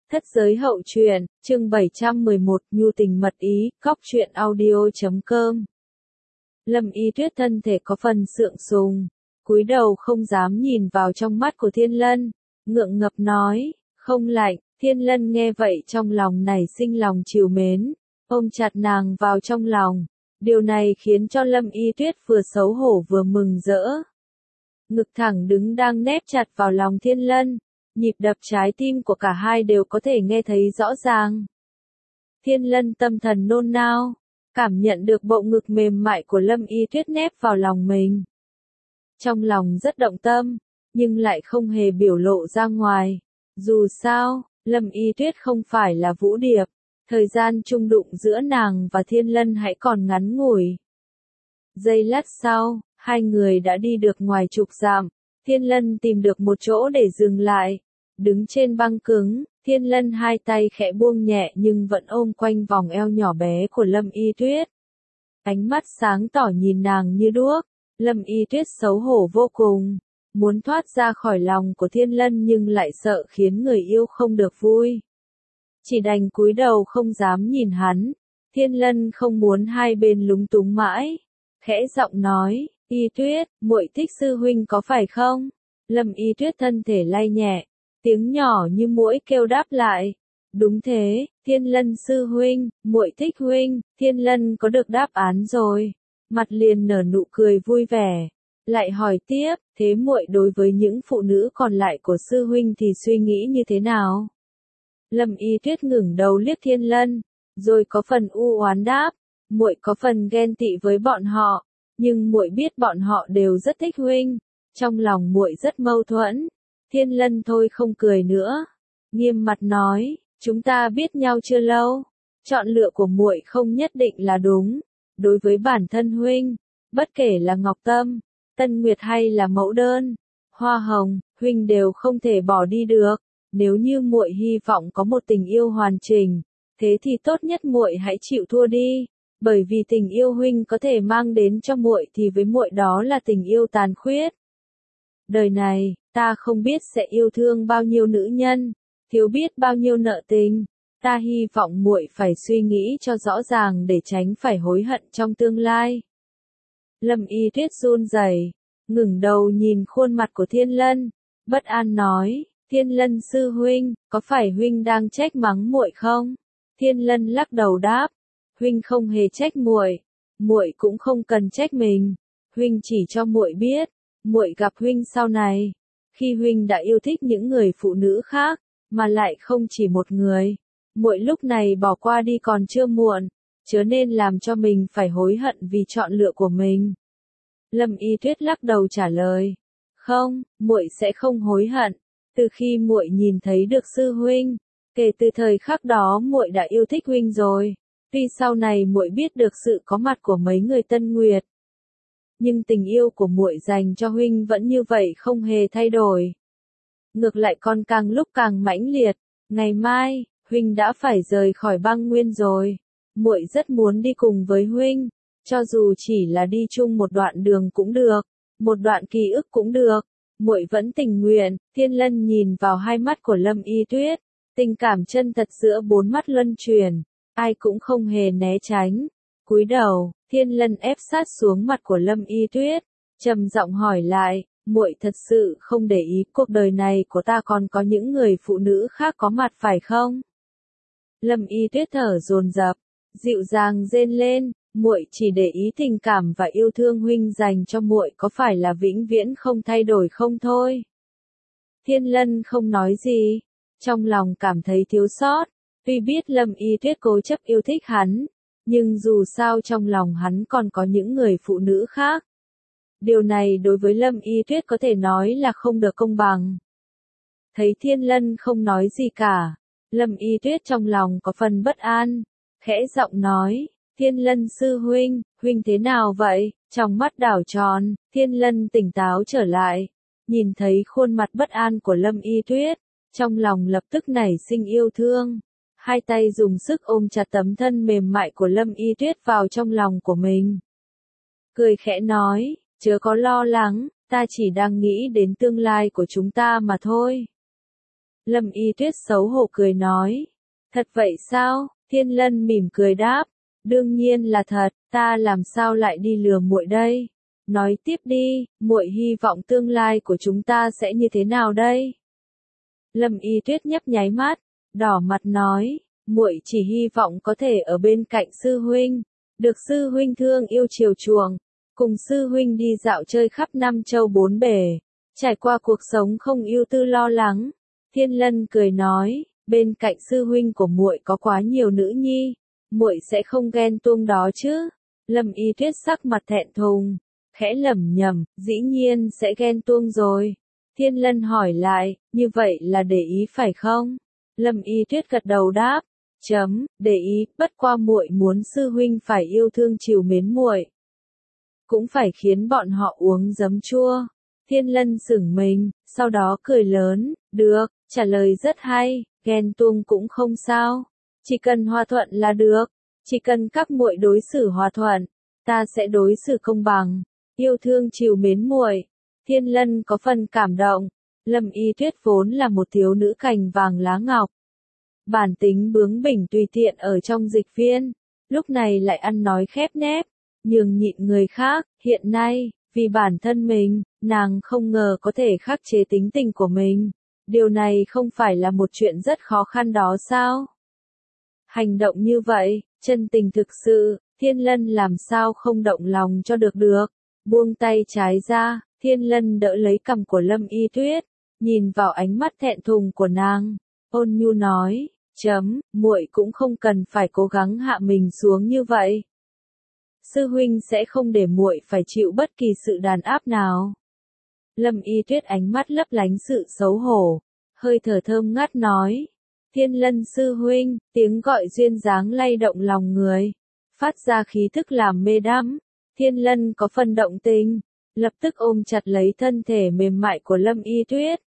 Thất giới hậu truyện, chương 711, nhu tình mật ý, góc truyện audio.com. Lâm Y Tuyết thân thể có phần sượng sùng, cúi đầu không dám nhìn vào trong mắt của Thiên Lân, ngượng ngập nói, không lạnh. Thiên Lân nghe vậy trong lòng nảy sinh lòng trìu mến, ôm chặt nàng vào trong lòng. Điều này khiến cho Lâm Y Tuyết vừa xấu hổ vừa mừng rỡ. Ngực thẳng đứng đang nép chặt vào lòng Thiên Lân, nhịp đập trái tim của cả hai đều có thể nghe thấy rõ ràng. Thiên Lân tâm thần nôn nao, cảm nhận được bộ ngực mềm mại của Lâm Y Tuyết nép vào lòng mình. Trong lòng rất động tâm, nhưng lại không hề biểu lộ ra ngoài. Dù sao, Lâm Y Tuyết không phải là Vũ Điệp, thời gian chung đụng giữa nàng và Thiên Lân hãy còn ngắn ngủi. Giây lát sau, hai người đã đi được ngoài chục dặm. Thiên Lân tìm được một chỗ để dừng lại. Đứng trên băng cứng, Thiên Lân hai tay khẽ buông nhẹ nhưng vẫn ôm quanh vòng eo nhỏ bé của Lâm Y Tuyết. Ánh mắt sáng tỏ nhìn nàng như đuốc. Lâm Y Tuyết xấu hổ vô cùng, muốn thoát ra khỏi lòng của Thiên Lân nhưng lại sợ khiến người yêu không được vui. Chỉ đành cúi đầu không dám nhìn hắn. Thiên Lân không muốn hai bên lúng túng mãi, khẽ giọng nói, Y Tuyết, muội thích sư huynh có phải không? Lâm Y Tuyết thân thể lay nhẹ, tiếng nhỏ như muỗi kêu đáp lại. Đúng thế, Thiên Lân sư huynh, muội thích huynh. Thiên Lân có được đáp án rồi, mặt liền nở nụ cười vui vẻ, lại hỏi tiếp, thế muội đối với những phụ nữ còn lại của sư huynh thì suy nghĩ như thế nào? Lâm Y Tuyết ngẩng đầu liếc Thiên Lân, rồi có phần u oán đáp, muội có phần ghen tị với bọn họ, nhưng muội biết bọn họ đều rất thích huynh, trong lòng muội rất mâu thuẫn. Thiên Lân thôi không cười nữa, nghiêm mặt nói, chúng ta biết nhau chưa lâu, chọn lựa của muội không nhất định là đúng. Đối với bản thân huynh, bất kể là Ngọc Tâm, Tân Nguyệt hay là Mẫu Đơn, Hoa Hồng, huynh đều không thể bỏ đi được. Nếu như muội hy vọng có một tình yêu hoàn chỉnh, thế thì tốt nhất muội hãy chịu thua đi, bởi vì tình yêu huynh có thể mang đến cho muội thì với muội đó là tình yêu tàn khuyết. Đời này, ta không biết sẽ yêu thương bao nhiêu nữ nhân, thiếu biết bao nhiêu nợ tình. Ta hy vọng muội phải suy nghĩ cho rõ ràng để tránh phải hối hận trong tương lai. Lâm Y Tuyết run rẩy, ngẩng đầu nhìn khuôn mặt của Thiên Lân, bất an nói, Thiên Lân sư huynh, có phải huynh đang trách mắng muội không? Thiên Lân lắc đầu đáp, huynh không hề trách muội, muội cũng không cần trách mình. Huynh chỉ cho muội biết, muội gặp huynh sau này, khi huynh đã yêu thích những người phụ nữ khác, mà lại không chỉ một người. Muội lúc này bỏ qua đi còn chưa muộn, chớ nên làm cho mình phải hối hận vì chọn lựa của mình. Lâm Y Tuyết lắc đầu trả lời, không, muội sẽ không hối hận. Từ khi muội nhìn thấy được sư huynh, kể từ thời khắc đó muội đã yêu thích huynh rồi. Tuy sau này muội biết được sự có mặt của mấy người Tân Nguyệt, nhưng tình yêu của muội dành cho huynh vẫn như vậy không hề thay đổi. Ngược lại còn càng lúc càng mãnh liệt. Ngày mai, huynh đã phải rời khỏi băng nguyên rồi. Muội rất muốn đi cùng với huynh, cho dù chỉ là đi chung một đoạn đường cũng được, một đoạn ký ức cũng được. Muội vẫn tình nguyện. Thiên Lân nhìn vào hai mắt của Lâm Y Tuyết, tình cảm chân thật giữa bốn mắt luân chuyển, ai cũng không hề né tránh. Cúi đầu, Thiên Lân ép sát xuống mặt của Lâm Y Tuyết, trầm giọng hỏi lại, muội thật sự không để ý cuộc đời này của ta còn có những người phụ nữ khác có mặt phải không? Lâm Y Tuyết thở dồn dập, dịu dàng rên lên, muội chỉ để ý tình cảm và yêu thương huynh dành cho muội có phải là vĩnh viễn không thay đổi không thôi. Thiên Lân không nói gì, trong lòng cảm thấy thiếu sót, tuy biết Lâm Y Tuyết cố chấp yêu thích hắn, nhưng dù sao trong lòng hắn còn có những người phụ nữ khác. Điều này đối với Lâm Y Tuyết có thể nói là không được công bằng. Thấy Thiên Lân không nói gì cả, Lâm Y Tuyết trong lòng có phần bất an, khẽ giọng nói, Thiên Lân sư huynh, huynh thế nào vậy? Trong mắt đảo tròn, Thiên Lân tỉnh táo trở lại, nhìn thấy khuôn mặt bất an của Lâm Y Tuyết, trong lòng lập tức nảy sinh yêu thương. Hai tay dùng sức ôm chặt tấm thân mềm mại của Lâm Y Tuyết vào trong lòng của mình. Cười khẽ nói, chớ có lo lắng, ta chỉ đang nghĩ đến tương lai của chúng ta mà thôi. Lâm Y Tuyết xấu hổ cười nói. Thật vậy sao? Thiên Lân mỉm cười đáp. Đương nhiên là thật, ta làm sao lại đi lừa muội đây? Nói tiếp đi, muội hy vọng tương lai của chúng ta sẽ như thế nào đây? Lâm Y Tuyết nhấp nháy mắt, đỏ mặt nói, muội chỉ hy vọng có thể ở bên cạnh sư huynh, được sư huynh thương yêu chiều chuộng, cùng sư huynh đi dạo chơi khắp năm châu bốn bể, trải qua cuộc sống không ưu tư lo lắng. Thiên Lân cười nói, bên cạnh sư huynh của muội có quá nhiều nữ nhi, muội sẽ không ghen tuông đó chứ? Lâm Y Tuyết sắc mặt thẹn thùng, khẽ lẩm nhẩm, dĩ nhiên sẽ ghen tuông rồi. Thiên Lân hỏi lại, như vậy là để ý phải không? Lâm Y Tuyết gật đầu đáp, để ý, bất qua muội muốn sư huynh phải yêu thương trìu mến muội, cũng phải khiến bọn họ uống giấm chua. Thiên Lân sửng mình, sau đó cười lớn, được, trả lời rất hay, ghen tuông cũng không sao, chỉ cần hòa thuận là được, chỉ cần các muội đối xử hòa thuận, ta sẽ đối xử công bằng, yêu thương trìu mến muội. Thiên Lân có phần cảm động, Lâm Y Tuyết vốn là một thiếu nữ cành vàng lá ngọc. Bản tính bướng bỉnh tùy tiện ở trong dịch viên, lúc này lại ăn nói khép nép, nhường nhịn người khác, hiện nay, vì bản thân mình, nàng không ngờ có thể khắc chế tính tình của mình. Điều này không phải là một chuyện rất khó khăn đó sao? Hành động như vậy, chân tình thực sự, Thiên Lân làm sao không động lòng cho được. Buông tay trái ra, Thiên Lân đỡ lấy cằm của Lâm Y Tuyết, nhìn vào ánh mắt thẹn thùng của nàng, ôn nhu nói, muội cũng không cần phải cố gắng hạ mình xuống như vậy. Sư huynh sẽ không để muội phải chịu bất kỳ sự đàn áp nào. Lâm Y Tuyết ánh mắt lấp lánh sự xấu hổ, hơi thở thơm ngát nói, Thiên Lân sư huynh, tiếng gọi duyên dáng lay động lòng người, phát ra khí thức làm mê đắm. Thiên Lân có phần động tình, lập tức ôm chặt lấy thân thể mềm mại của Lâm Y Tuyết,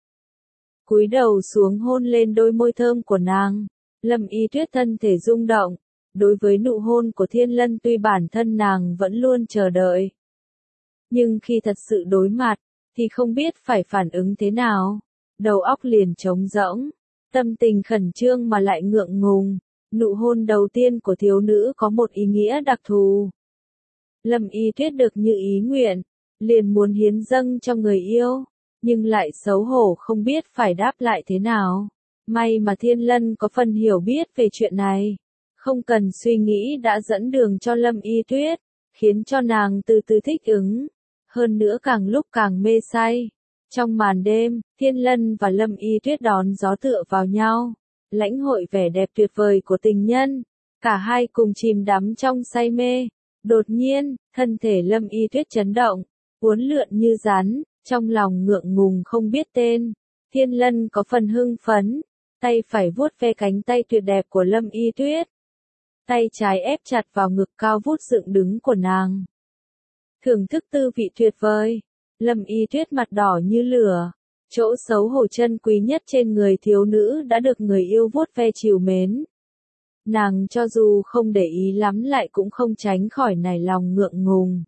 cúi đầu xuống hôn lên đôi môi thơm của nàng. Lâm Y Tuyết thân thể rung động, đối với nụ hôn của Thiên Lân tuy bản thân nàng vẫn luôn chờ đợi, nhưng khi thật sự đối mặt, thì không biết phải phản ứng thế nào, đầu óc liền trống rỗng, tâm tình khẩn trương mà lại ngượng ngùng. Nụ hôn đầu tiên của thiếu nữ có một ý nghĩa đặc thù. Lâm Y Tuyết được như ý nguyện, liền muốn hiến dâng cho người yêu, nhưng lại xấu hổ không biết phải đáp lại thế nào. May mà Thiên Lân có phần hiểu biết về chuyện này, không cần suy nghĩ đã dẫn đường cho Lâm Y Tuyết, khiến cho nàng từ từ thích ứng, hơn nữa càng lúc càng mê say. Trong màn đêm, Thiên Lân và Lâm Y Tuyết đón gió tựa vào nhau, lãnh hội vẻ đẹp tuyệt vời của tình nhân, cả hai cùng chìm đắm trong say mê. Đột nhiên, thân thể Lâm Y Tuyết chấn động, uốn lượn như rắn, trong lòng ngượng ngùng không biết tên. Thiên Lân có phần hưng phấn, tay phải vuốt ve cánh tay tuyệt đẹp của Lâm Y Tuyết, tay trái ép chặt vào ngực cao vút dựng đứng của nàng. Thưởng thức tư vị tuyệt vời, Lâm Y Tuyết mặt đỏ như lửa, chỗ xấu hổ chân quý nhất trên người thiếu nữ đã được người yêu vuốt ve trìu mến. Nàng cho dù không để ý lắm lại cũng không tránh khỏi nảy lòng ngượng ngùng.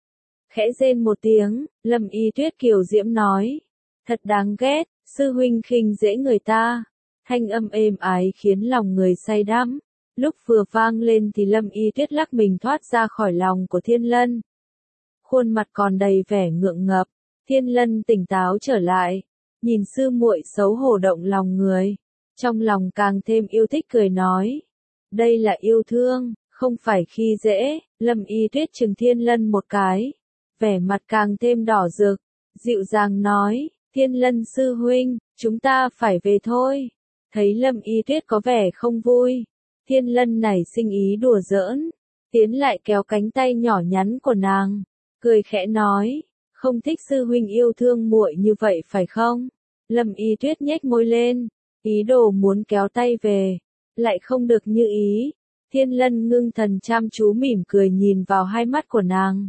Khẽ rên một tiếng, Lâm Y Tuyết kiều diễm nói, thật đáng ghét, sư huynh khinh dễ người ta. Thanh âm êm ái khiến lòng người say đắm. Lúc vừa vang lên thì Lâm Y Tuyết lắc mình thoát ra khỏi lòng của Thiên Lân. Khuôn mặt còn đầy vẻ ngượng ngập, Thiên Lân tỉnh táo trở lại, nhìn sư muội xấu hổ động lòng người, trong lòng càng thêm yêu thích cười nói, đây là yêu thương, không phải khi dễ. Lâm Y Tuyết chừng Thiên Lân một cái, vẻ mặt càng thêm đỏ rực, dịu dàng nói, Thiên Lân sư huynh, chúng ta phải về thôi. Thấy Lâm Y Tuyết có vẻ không vui, Thiên Lân nảy sinh ý đùa giỡn, tiến lại kéo cánh tay nhỏ nhắn của nàng, cười khẽ nói, không thích sư huynh yêu thương muội như vậy phải không? Lâm Y Tuyết nhếch môi lên, ý đồ muốn kéo tay về, lại không được như ý. Thiên Lân ngưng thần chăm chú mỉm cười nhìn vào hai mắt của nàng,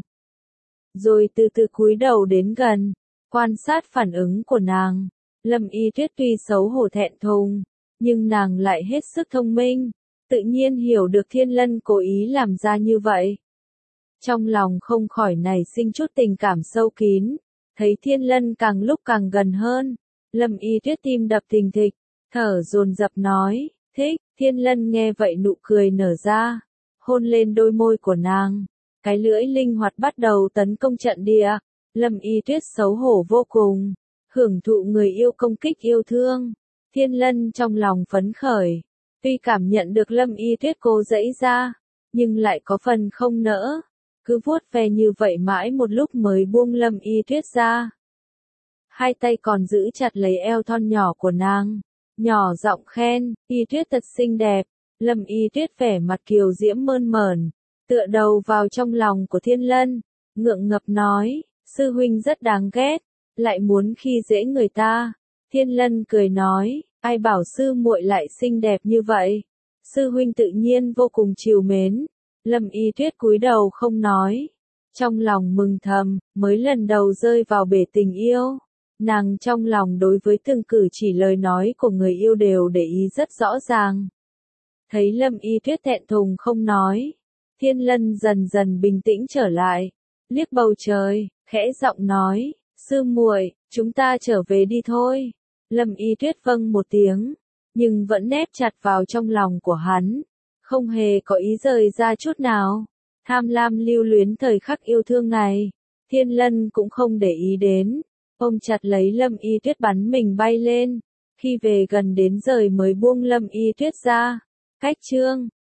rồi từ từ cúi đầu đến gần, quan sát phản ứng của nàng. Lâm Y Tuyết tuy xấu hổ thẹn thùng, nhưng nàng lại hết sức thông minh, tự nhiên hiểu được Thiên Lân cố ý làm ra như vậy. Trong lòng không khỏi nảy sinh chút tình cảm sâu kín, thấy Thiên Lân càng lúc càng gần hơn, Lâm Y Tuyết tim đập thình thịch, thở dồn dập nói, thích. Thiên Lân nghe vậy nụ cười nở ra, hôn lên đôi môi của nàng. Cái lưỡi linh hoạt bắt đầu tấn công trận địa. Lâm Y Tuyết xấu hổ vô cùng, hưởng thụ người yêu công kích yêu thương. Thiên Lân trong lòng phấn khởi, tuy cảm nhận được Lâm Y Tuyết cố giãy ra, nhưng lại có phần không nỡ, cứ vuốt ve như vậy mãi một lúc mới buông Lâm Y Tuyết ra. Hai tay còn giữ chặt lấy eo thon nhỏ của nàng, nhỏ giọng khen, Y Tuyết thật xinh đẹp. Lâm Y Tuyết vẻ mặt kiều diễm mơn mởn, tựa đầu vào trong lòng của Thiên Lân, ngượng ngập nói, sư huynh rất đáng ghét, lại muốn khi dễ người ta. Thiên Lân cười nói, ai bảo sư muội lại xinh đẹp như vậy, sư huynh tự nhiên vô cùng trìu mến. Lâm Y Tuyết cúi đầu không nói, trong lòng mừng thầm, mới lần đầu rơi vào bể tình yêu. Nàng trong lòng đối với từng cử chỉ lời nói của người yêu đều để ý rất rõ ràng. Thấy Lâm Y Tuyết thẹn thùng không nói, Thiên Lân dần dần bình tĩnh trở lại, liếc bầu trời, khẽ giọng nói, sư muội, chúng ta trở về đi thôi. Lâm Y Tuyết vâng một tiếng, nhưng vẫn nép chặt vào trong lòng của hắn, không hề có ý rời ra chút nào. Tham lam lưu luyến thời khắc yêu thương này, Thiên Lân cũng không để ý đến, ôm chặt lấy Lâm Y Tuyết bắn mình bay lên, khi về gần đến rời mới buông Lâm Y Tuyết ra. Cách chương